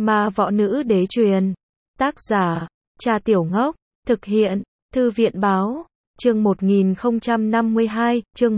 Ma võ nữ đế truyền. Tác giả, Trà Tiểu Ngốc. Thực hiện, Thư viện báo. Chương 1052, chương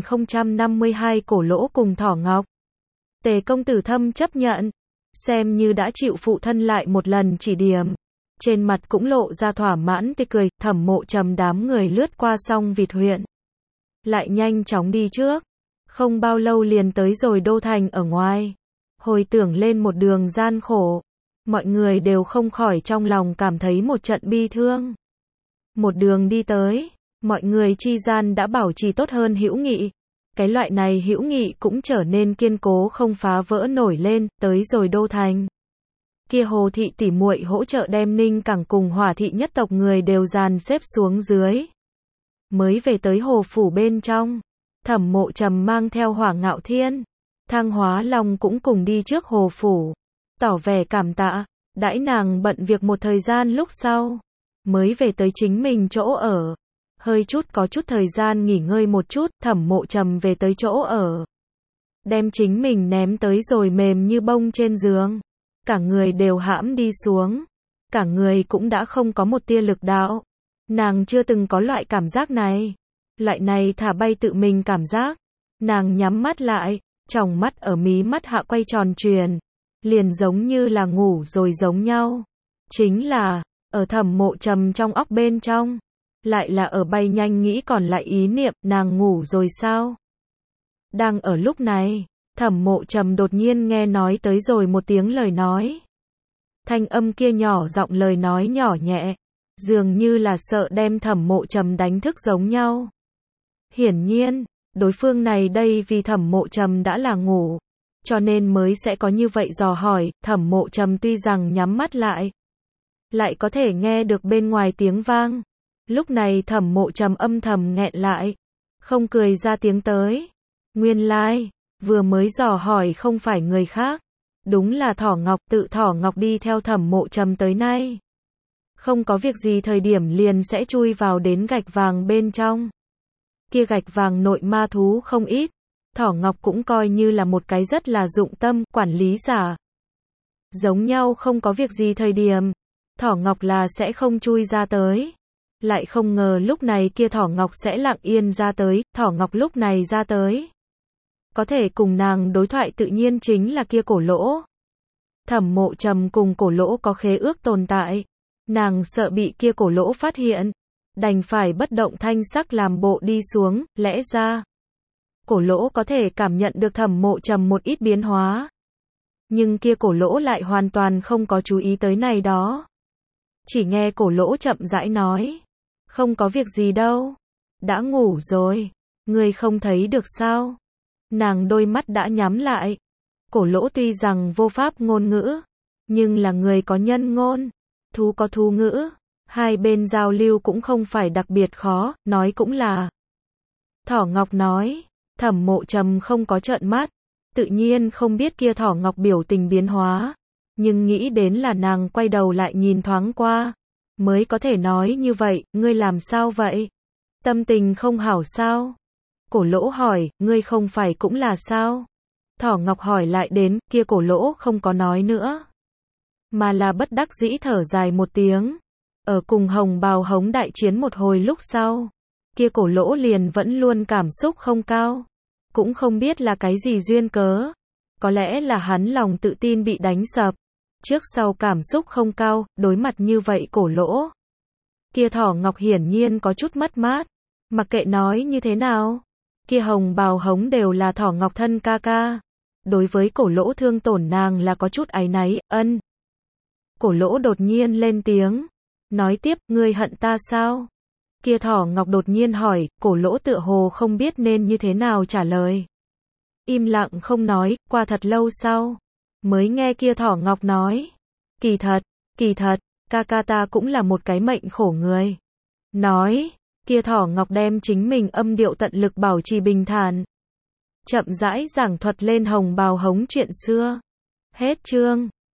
1052 Cổ Lỗ cùng Thỏ Ngọc. Tề công tử Thâm chấp nhận, xem như đã chịu phụ thân lại một lần chỉ điểm. Trên mặt cũng lộ ra thỏa mãn tươi cười. Thẩm Mộ Trầm đám người lướt qua xong Vịt huyện, lại nhanh chóng đi trước. Không bao lâu liền tới rồi đô thành ở ngoài. Hồi tưởng lên một đường gian khổ, mọi người đều không khỏi trong lòng cảm thấy một trận bi thương. Một đường đi tới, mọi người chi gian đã bảo trì tốt hơn hữu nghị. Cái loại này hữu nghị cũng trở nên kiên cố không phá vỡ nổi lên. Tới rồi đô thành, kia Hồ thị tỉ muội hỗ trợ đem Ninh Cảng cùng Hỏa thị nhất tộc người đều dàn xếp xuống dưới. Mới về tới Hồ phủ bên trong, Thẩm Mộ Trầm mang theo Hỏa Ngạo Thiên, Thang Hóa Long cũng cùng đi trước Hồ phủ, tỏ vẻ cảm tạ. Đãi nàng bận việc một thời gian lúc sau, mới về tới chính mình chỗ ở. Hơi chút có chút thời gian nghỉ ngơi một chút, Thẩm Mộ Trầm về tới chỗ ở, đem chính mình ném tới rồi mềm như bông trên giường. Cả người đều hãm đi xuống, cả người cũng đã không có một tia lực đạo. Nàng chưa từng có loại cảm giác này, loại này thả bay tự mình cảm giác. Nàng nhắm mắt lại, tròng mắt ở mí mắt hạ quay tròn truyền, liền giống như là ngủ rồi giống nhau. Chính là, ở Thẩm Mộ Trầm trong óc bên trong, lại là ở bay nhanh nghĩ còn lại ý niệm, nàng ngủ rồi sao? Đang ở lúc này, Thẩm Mộ Trầm đột nhiên nghe nói tới rồi một tiếng lời nói. Thanh âm kia nhỏ giọng lời nói nhỏ nhẹ, dường như là sợ đem Thẩm Mộ Trầm đánh thức giống nhau. Hiển nhiên, đối phương này đây vì Thẩm Mộ Trầm đã là ngủ, cho nên mới sẽ có như vậy dò hỏi. Thẩm Mộ Trầm tuy rằng nhắm mắt lại có thể nghe được bên ngoài tiếng vang. Lúc này Thẩm Mộ Trầm âm thầm nghẹn lại, không cười ra tiếng tới. Nguyên lai, vừa mới dò hỏi không phải người khác, đúng là Thỏ Ngọc. Tự Thỏ Ngọc đi theo Thẩm Mộ Trầm tới nay, không có việc gì thời điểm liền sẽ chui vào đến gạch vàng bên trong. Kia gạch vàng nội ma thú không ít, Thỏ Ngọc cũng coi như là một cái rất là dụng tâm quản lý giả. Giống nhau không có việc gì thời điểm, Thỏ Ngọc là sẽ không chui ra tới. Lại không ngờ lúc này kia Thỏ Ngọc sẽ lặng yên ra tới. Thỏ Ngọc lúc này ra tới, có thể cùng nàng đối thoại tự nhiên chính là kia Cổ Lỗ. Thẩm Mộ Trầm cùng Cổ Lỗ có khế ước tồn tại, nàng sợ bị kia Cổ Lỗ phát hiện, đành phải bất động thanh sắc làm bộ đi xuống. Lẽ ra, Cổ Lỗ có thể cảm nhận được Thẩm Mộ Trầm một ít biến hóa, nhưng kia Cổ Lỗ lại hoàn toàn không có chú ý tới này đó. Chỉ nghe Cổ Lỗ chậm rãi nói, không có việc gì đâu, đã ngủ rồi, ngươi không thấy được sao? Nàng đôi mắt đã nhắm lại. Cổ Lỗ tuy rằng vô pháp ngôn ngữ, nhưng là người có nhân ngôn, thú có thú ngữ, hai bên giao lưu cũng không phải đặc biệt khó, nói cũng là. Thỏ Ngọc nói. Thẩm Mộ Trầm không có trợn mắt, tự nhiên không biết kia Thỏ Ngọc biểu tình biến hóa, nhưng nghĩ đến là nàng quay đầu lại nhìn thoáng qua, mới có thể nói như vậy. Ngươi làm sao vậy? Tâm tình không hảo sao? Cổ Lỗ hỏi. Ngươi không phải cũng là sao? Thỏ Ngọc hỏi lại đến. Kia Cổ Lỗ không có nói nữa, mà là bất đắc dĩ thở dài một tiếng. Ở cùng Hồng Bào Hống đại chiến một hồi lúc sau, kia Cổ Lỗ liền vẫn luôn cảm xúc không cao, cũng không biết là cái gì duyên cớ. Có lẽ là hắn lòng tự tin bị đánh sập, trước sau cảm xúc không cao. Đối mặt như vậy Cổ Lỗ, kia Thỏ Ngọc hiển nhiên có chút mất mát. Mặc kệ nói như thế nào, kia Hồng Bào Hống đều là Thỏ Ngọc thân ca ca, đối với Cổ Lỗ thương tổn nàng là có chút áy náy. Ân. Cổ Lỗ đột nhiên lên tiếng, nói tiếp. Ngươi hận ta sao? Kia Thỏ Ngọc đột nhiên hỏi. Cổ Lỗ tựa hồ không biết nên như thế nào trả lời, im lặng không nói. Qua thật lâu sau, mới nghe kia Thỏ Ngọc nói, kỳ thật, ca ca ta cũng là một cái mệnh khổ người. Nói, kia Thỏ Ngọc đem chính mình âm điệu tận lực bảo trì bình thản, chậm rãi giảng thuật lên Hồng Bào Hống chuyện xưa. Hết chương.